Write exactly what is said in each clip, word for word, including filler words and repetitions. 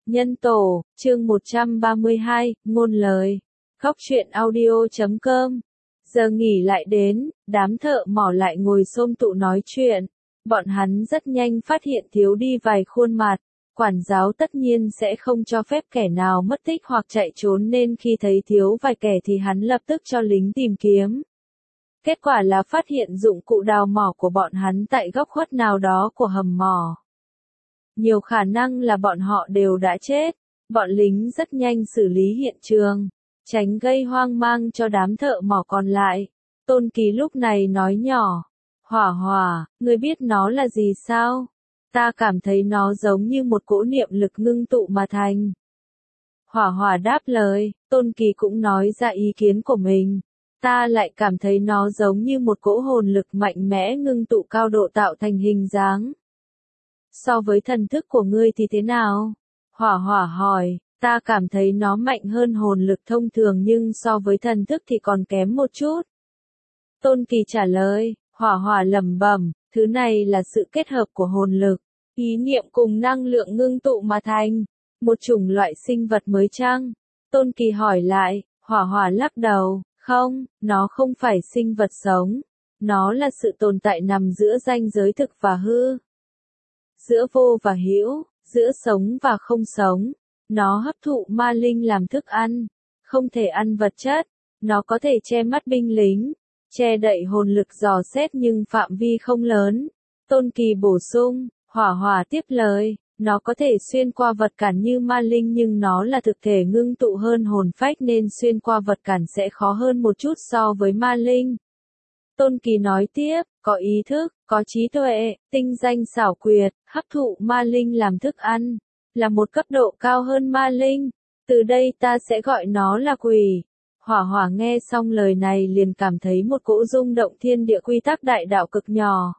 Nhân tổ, chương một trăm ba mươi hai, ngôn lời. Góc truyện audio chấm com. Giờ nghỉ lại đến, đám thợ mỏ lại ngồi xôm tụ nói chuyện. Bọn hắn rất nhanh phát hiện thiếu đi vài khuôn mặt. Quản giáo tất nhiên sẽ không cho phép kẻ nào mất tích hoặc chạy trốn nên khi thấy thiếu vài kẻ thì hắn lập tức cho lính tìm kiếm. Kết quả là phát hiện dụng cụ đào mỏ của bọn hắn tại góc khuất nào đó của hầm mỏ. Nhiều khả năng là bọn họ đều đã chết. Bọn lính rất nhanh xử lý hiện trường, tránh gây hoang mang cho đám thợ mỏ còn lại. Tôn Kỳ lúc này nói nhỏ, Hỏa Hỏa, ngươi biết nó là gì sao? Ta cảm thấy nó giống như một cỗ niệm lực ngưng tụ mà thành. Hỏa Hỏa đáp lời, Tôn Kỳ cũng nói ra ý kiến của mình. Ta lại cảm thấy nó giống như một cỗ hồn lực mạnh mẽ ngưng tụ cao độ tạo thành hình dáng. So với thần thức của ngươi thì thế nào? Hỏa Hỏa hỏi, ta cảm thấy nó mạnh hơn hồn lực thông thường nhưng so với thần thức thì còn kém một chút. Tôn Kỳ trả lời, Hỏa Hỏa lẩm bẩm, thứ này là sự kết hợp của hồn lực, ý niệm cùng năng lượng ngưng tụ mà thành, một chủng loại sinh vật mới chăng? Tôn Kỳ hỏi lại, Hỏa Hỏa lắc đầu, không, nó không phải sinh vật sống, nó là sự tồn tại nằm giữa ranh giới thực và hư. Giữa vô và hữu, giữa sống và không sống. Nó hấp thụ ma linh làm thức ăn, không thể ăn vật chất. Nó có thể che mắt binh lính, che đậy hồn lực dò xét nhưng phạm vi không lớn. Tôn Kỳ bổ sung, Hỏa Hỏa tiếp lời, nó có thể xuyên qua vật cản như ma linh nhưng nó là thực thể ngưng tụ hơn hồn phách nên xuyên qua vật cản sẽ khó hơn một chút so với ma linh. Tôn Kỳ nói tiếp, có ý thức, có trí tuệ, tinh danh xảo quyệt, hấp thụ ma linh làm thức ăn, là một cấp độ cao hơn ma linh. Từ đây ta sẽ gọi nó là quỷ. Hỏa Hỏa nghe xong lời này liền cảm thấy một cỗ rung động thiên địa quy tắc đại đạo cực nhỏ.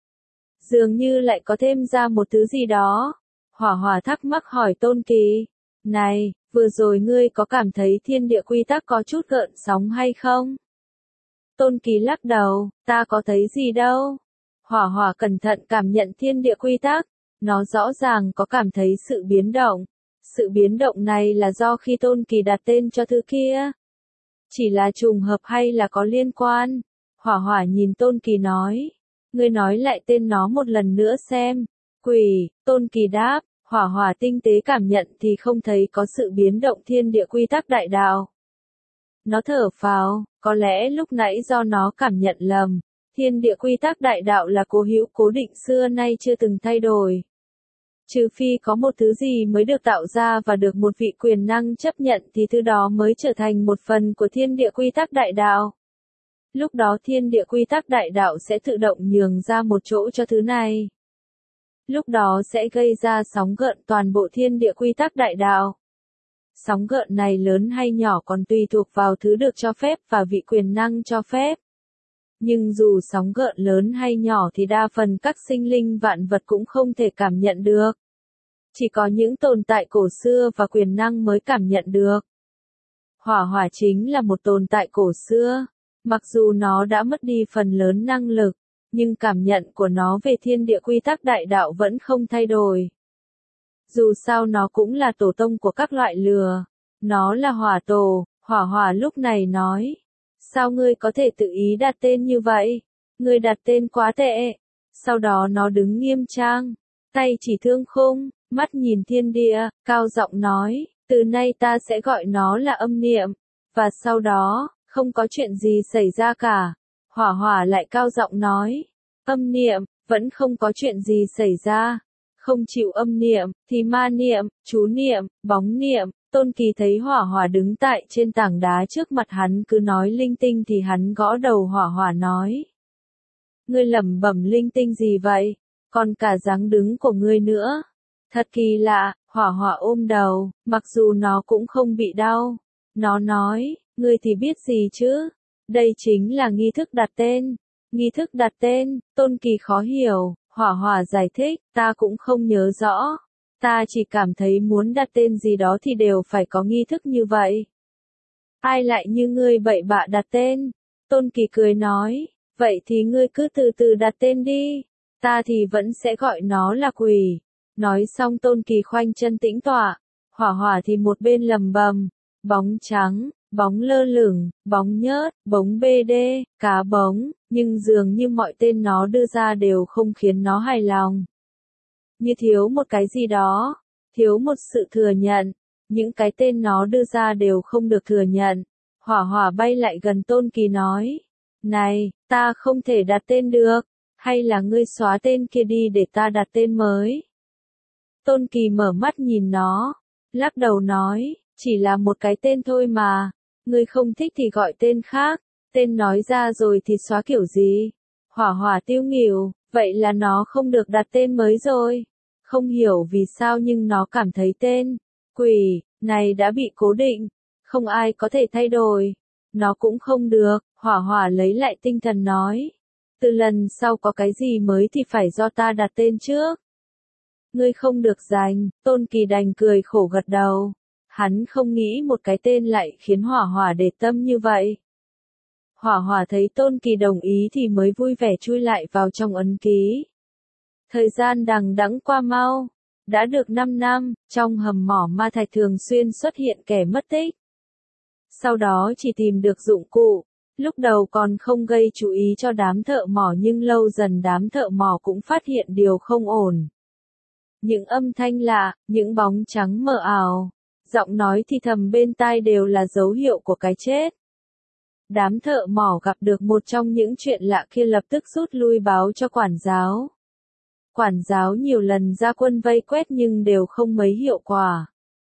Dường như lại có thêm ra một thứ gì đó. Hỏa Hỏa thắc mắc hỏi Tôn Kỳ, này, vừa rồi ngươi có cảm thấy thiên địa quy tắc có chút gợn sóng hay không? Tôn Kỳ lắc đầu, ta có thấy gì đâu. Hỏa Hỏa cẩn thận cảm nhận thiên địa quy tắc, nó rõ ràng có cảm thấy sự biến động. Sự biến động này là do khi Tôn Kỳ đặt tên cho thứ kia. Chỉ là trùng hợp hay là có liên quan? Hỏa Hỏa nhìn Tôn Kỳ nói, ngươi nói lại tên nó một lần nữa xem. Quỷ, Tôn Kỳ đáp, Hỏa Hỏa tinh tế cảm nhận thì không thấy có sự biến động thiên địa quy tắc đại đạo. Nó thở phào, có lẽ lúc nãy do nó cảm nhận lầm, thiên địa quy tắc đại đạo là cố hữu cố định xưa nay chưa từng thay đổi. Trừ phi có một thứ gì mới được tạo ra và được một vị quyền năng chấp nhận thì thứ đó mới trở thành một phần của thiên địa quy tắc đại đạo. Lúc đó thiên địa quy tắc đại đạo sẽ tự động nhường ra một chỗ cho thứ này. Lúc đó sẽ gây ra sóng gợn toàn bộ thiên địa quy tắc đại đạo. Sóng gợn này lớn hay nhỏ còn tùy thuộc vào thứ được cho phép và vị quyền năng cho phép. Nhưng dù sóng gợn lớn hay nhỏ thì đa phần các sinh linh vạn vật cũng không thể cảm nhận được. Chỉ có những tồn tại cổ xưa và quyền năng mới cảm nhận được. Hỏa Hỏa chính là một tồn tại cổ xưa. Mặc dù nó đã mất đi phần lớn năng lực, nhưng cảm nhận của nó về thiên địa quy tắc đại đạo vẫn không thay đổi. Dù sao nó cũng là tổ tông của các loại lửa. Nó là hỏa tổ. Hỏa Hỏa lúc này nói, sao ngươi có thể tự ý đặt tên như vậy? Ngươi đặt tên quá tệ. Sau đó nó đứng nghiêm trang, tay chỉ thương khung, mắt nhìn thiên địa, cao giọng nói, từ nay ta sẽ gọi nó là âm niệm. Và sau đó, không có chuyện gì xảy ra cả. Hỏa Hỏa lại cao giọng nói, âm niệm, vẫn không có chuyện gì xảy ra. Không chịu âm niệm, thì ma niệm, chú niệm, bóng niệm. Tôn Kỳ thấy Hỏa Hỏa đứng tại trên tảng đá trước mặt hắn cứ nói linh tinh thì hắn gõ đầu Hỏa Hỏa nói. Ngươi lẩm bẩm linh tinh gì vậy? Còn cả dáng đứng của ngươi nữa. Thật kỳ lạ, Hỏa Hỏa ôm đầu, mặc dù nó cũng không bị đau. Nó nói, ngươi thì biết gì chứ? Đây chính là nghi thức đặt tên. Nghi thức đặt tên, Tôn Kỳ khó hiểu. Hỏa Hỏa giải thích, ta cũng không nhớ rõ. Ta chỉ cảm thấy muốn đặt tên gì đó thì đều phải có nghi thức như vậy. Ai lại như ngươi bậy bạ đặt tên? Tôn Kỳ cười nói, vậy thì ngươi cứ từ từ đặt tên đi. Ta thì vẫn sẽ gọi nó là quỷ. Nói xong Tôn Kỳ khoanh chân tĩnh tọa. Hỏa hỏa thì một bên lầm bầm, bóng trắng, bóng lơ lửng, bóng nhớt, bóng bê đê, cá bóng, nhưng dường như mọi tên nó đưa ra đều không khiến nó hài lòng. Như thiếu một cái gì đó, thiếu một sự thừa nhận, những cái tên nó đưa ra đều không được thừa nhận. Hỏa hỏa bay lại gần Tôn Kỳ nói, này, ta không thể đặt tên được, hay là ngươi xóa tên kia đi để ta đặt tên mới. Tôn Kỳ mở mắt nhìn nó, lắc đầu nói, chỉ là một cái tên thôi mà, ngươi không thích thì gọi tên khác, tên nói ra rồi thì xóa kiểu gì. Hỏa hỏa tiêu nghỉu, vậy là nó không được đặt tên mới rồi. Không hiểu vì sao nhưng nó cảm thấy tên quỷ này đã bị cố định, không ai có thể thay đổi. Nó cũng không được. Hỏa hỏa lấy lại tinh thần nói, từ lần sau có cái gì mới thì phải do ta đặt tên trước. Ngươi không được giành. Tôn Kỳ đành cười khổ gật đầu. Hắn không nghĩ một cái tên lại khiến hỏa hỏa để tâm như vậy. Hỏa hỏa thấy Tôn Kỳ đồng ý thì mới vui vẻ chui lại vào trong ấn ký. Thời gian đằng đẵng qua mau. Đã được năm năm, trong hầm mỏ ma thạch thường xuyên xuất hiện kẻ mất tích. Sau đó chỉ tìm được dụng cụ. Lúc đầu còn không gây chú ý cho đám thợ mỏ nhưng lâu dần đám thợ mỏ cũng phát hiện điều không ổn. Những âm thanh lạ, những bóng trắng mờ ảo, giọng nói thì thầm bên tai đều là dấu hiệu của cái chết. Đám thợ mỏ gặp được một trong những chuyện lạ kia lập tức rút lui báo cho quản giáo. Quản giáo nhiều lần ra quân vây quét nhưng đều không mấy hiệu quả.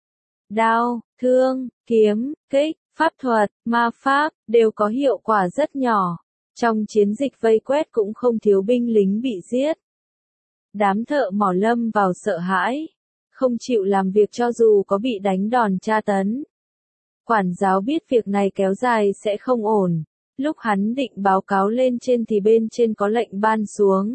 Đao, thương, kiếm, kích, pháp thuật, ma pháp, đều có hiệu quả rất nhỏ. Trong chiến dịch vây quét cũng không thiếu binh lính bị giết. Đám thợ mỏ lâm vào sợ hãi, không chịu làm việc cho dù có bị đánh đòn tra tấn. Quản giáo biết việc này kéo dài sẽ không ổn. Lúc hắn định báo cáo lên trên thì bên trên có lệnh ban xuống.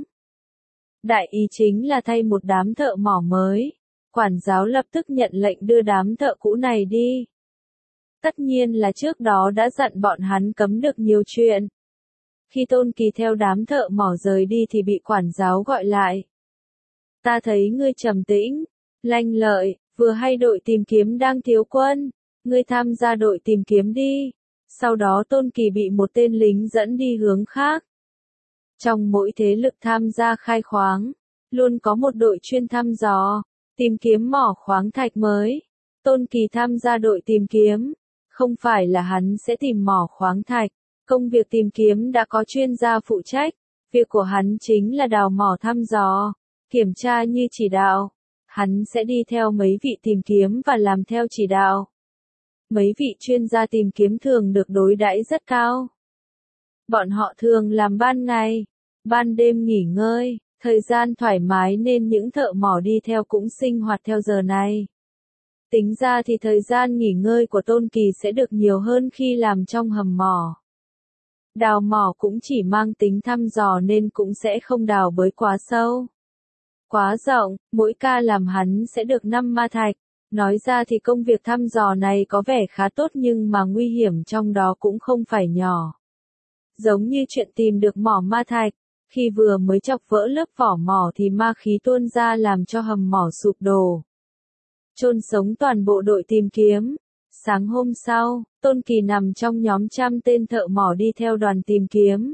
Đại ý chính là thay một đám thợ mỏ mới. Quản giáo lập tức nhận lệnh đưa đám thợ cũ này đi. Tất nhiên là trước đó đã dặn bọn hắn cấm được nhiều chuyện. Khi Tôn Kỳ theo đám thợ mỏ rời đi thì bị quản giáo gọi lại. Ta thấy ngươi trầm tĩnh, lanh lợi, vừa hay đội tìm kiếm đang thiếu quân. Ngươi tham gia đội tìm kiếm đi. Sau đó Tôn Kỳ bị một tên lính dẫn đi hướng khác. Trong mỗi thế lực tham gia khai khoáng, luôn có một đội chuyên thăm dò, tìm kiếm mỏ khoáng thạch mới. Tôn Kỳ tham gia đội tìm kiếm, không phải là hắn sẽ tìm mỏ khoáng thạch, công việc tìm kiếm đã có chuyên gia phụ trách, việc của hắn chính là đào mỏ thăm dò, kiểm tra như chỉ đạo. Hắn sẽ đi theo mấy vị tìm kiếm và làm theo chỉ đạo. Mấy vị chuyên gia tìm kiếm thường được đối đãi rất cao. Bọn họ thường làm ban ngày, ban đêm nghỉ ngơi, thời gian thoải mái nên những thợ mỏ đi theo cũng sinh hoạt theo giờ này. Tính ra thì thời gian nghỉ ngơi của Tôn Kỳ sẽ được nhiều hơn khi làm trong hầm mỏ. Đào mỏ cũng chỉ mang tính thăm dò nên cũng sẽ không đào bới quá sâu, quá rộng, mỗi ca làm hắn sẽ được năm ma thạch. Nói ra thì công việc thăm dò này có vẻ khá tốt nhưng mà nguy hiểm trong đó cũng không phải nhỏ. Giống như chuyện tìm được mỏ ma thạch, khi vừa mới chọc vỡ lớp vỏ mỏ thì ma khí tuôn ra làm cho hầm mỏ sụp đổ. Chôn sống toàn bộ đội tìm kiếm. Sáng hôm sau, Tôn Kỳ nằm trong nhóm trăm tên thợ mỏ đi theo đoàn tìm kiếm.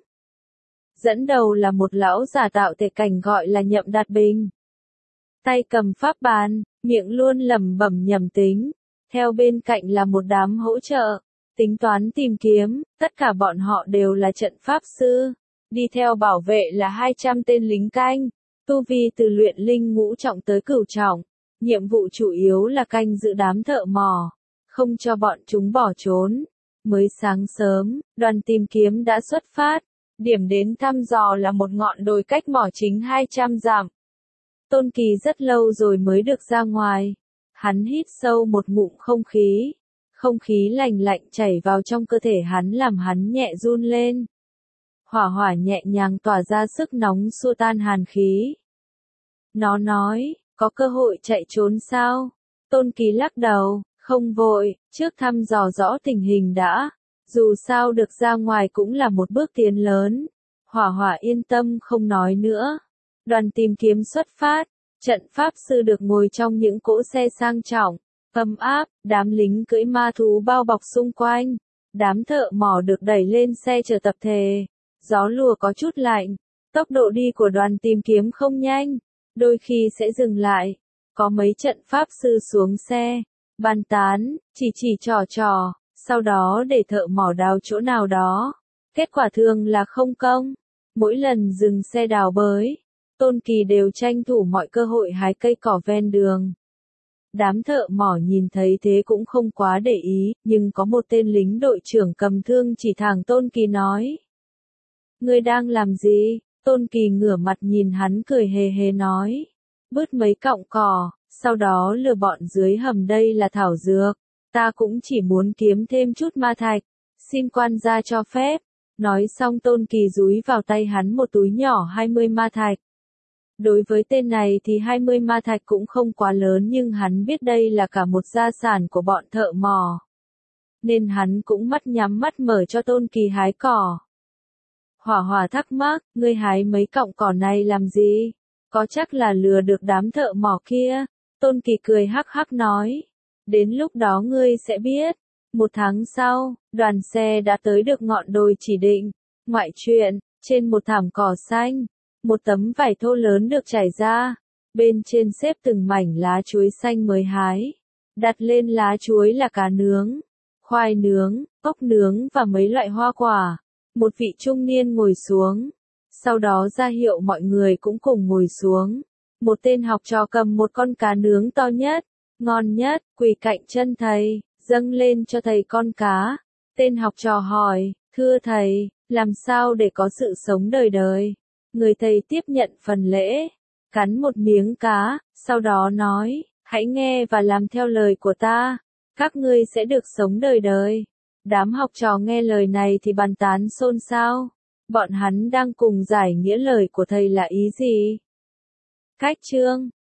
Dẫn đầu là một lão giả tạo thể cảnh gọi là Nhậm Đạt Bình. Tay cầm pháp bàn, miệng luôn lẩm bẩm nhẩm tính. Theo bên cạnh là một đám hỗ trợ, tính toán tìm kiếm, tất cả bọn họ đều là trận pháp sư. Đi theo bảo vệ là hai trăm tên lính canh, tu vi từ luyện linh ngũ trọng tới cửu trọng. Nhiệm vụ chủ yếu là canh giữ đám thợ mỏ, không cho bọn chúng bỏ trốn. Mới sáng sớm, đoàn tìm kiếm đã xuất phát. Điểm đến thăm dò là một ngọn đồi cách mỏ chính hai trăm dặm. Tôn Kỳ rất lâu rồi mới được ra ngoài. Hắn hít sâu một ngụm không khí. Không khí lành lạnh chảy vào trong cơ thể hắn làm hắn nhẹ run lên. Hỏa hỏa nhẹ nhàng tỏa ra sức nóng xua tan hàn khí. Nó nói, có cơ hội chạy trốn sao? Tôn Kỳ lắc đầu, không vội, trước thăm dò rõ tình hình đã. Dù sao được ra ngoài cũng là một bước tiến lớn. Hỏa hỏa yên tâm không nói nữa. Đoàn tìm kiếm xuất phát, trận pháp sư được ngồi trong những cỗ xe sang trọng. Ấm áp, đám lính cưỡi ma thú bao bọc xung quanh. Đám thợ mỏ được đẩy lên xe chở tập thể. Gió lùa có chút lạnh. Tốc độ đi của đoàn tìm kiếm không nhanh. Đôi khi sẽ dừng lại. Có mấy trận pháp sư xuống xe. Bàn tán, chỉ chỉ trò trò. Sau đó để thợ mỏ đào chỗ nào đó. Kết quả thường là không công. Mỗi lần dừng xe đào bới, Tôn Kỳ đều tranh thủ mọi cơ hội hái cây cỏ ven đường. Đám thợ mỏ nhìn thấy thế cũng không quá để ý, nhưng có một tên lính đội trưởng cầm thương chỉ thẳng Tôn Kỳ nói. Ngươi đang làm gì? Tôn Kỳ ngửa mặt nhìn hắn cười hề hề nói. Bứt mấy cọng cỏ, sau đó lừa bọn dưới hầm đây là thảo dược. Ta cũng chỉ muốn kiếm thêm chút ma thạch. Xin quan gia cho phép. Nói xong Tôn Kỳ dúi vào tay hắn một túi nhỏ hai mươi ma thạch. Đối với tên này thì hai mươi ma thạch cũng không quá lớn nhưng hắn biết đây là cả một gia sản của bọn thợ mỏ. Nên hắn cũng mắt nhắm mắt mở cho Tôn Kỳ hái cỏ. Hỏa Hỏa thắc mắc, ngươi hái mấy cọng cỏ này làm gì? Có chắc là lừa được đám thợ mỏ kia? Tôn Kỳ cười hắc hắc nói. Đến lúc đó ngươi sẽ biết. Một tháng sau, đoàn xe đã tới được ngọn đồi chỉ định. Ngoại truyện, trên một thảm cỏ xanh, một tấm vải thô lớn được trải ra. Bên trên xếp từng mảnh lá chuối xanh mới hái. Đặt lên lá chuối là cá nướng, khoai nướng, ốc nướng và mấy loại hoa quả. Một vị trung niên ngồi xuống. Sau đó ra hiệu mọi người cũng cùng ngồi xuống. Một tên học trò cầm một con cá nướng to nhất, ngon nhất, quỳ cạnh chân thầy, dâng lên cho thầy con cá. Tên học trò hỏi, thưa thầy, làm sao để có sự sống đời đời? Người thầy tiếp nhận phần lễ, cắn một miếng cá, sau đó nói, hãy nghe và làm theo lời của ta, các ngươi sẽ được sống đời đời. Đám học trò nghe lời này thì bàn tán xôn xao. Bọn hắn đang cùng giải nghĩa lời của thầy là ý gì? Cách chương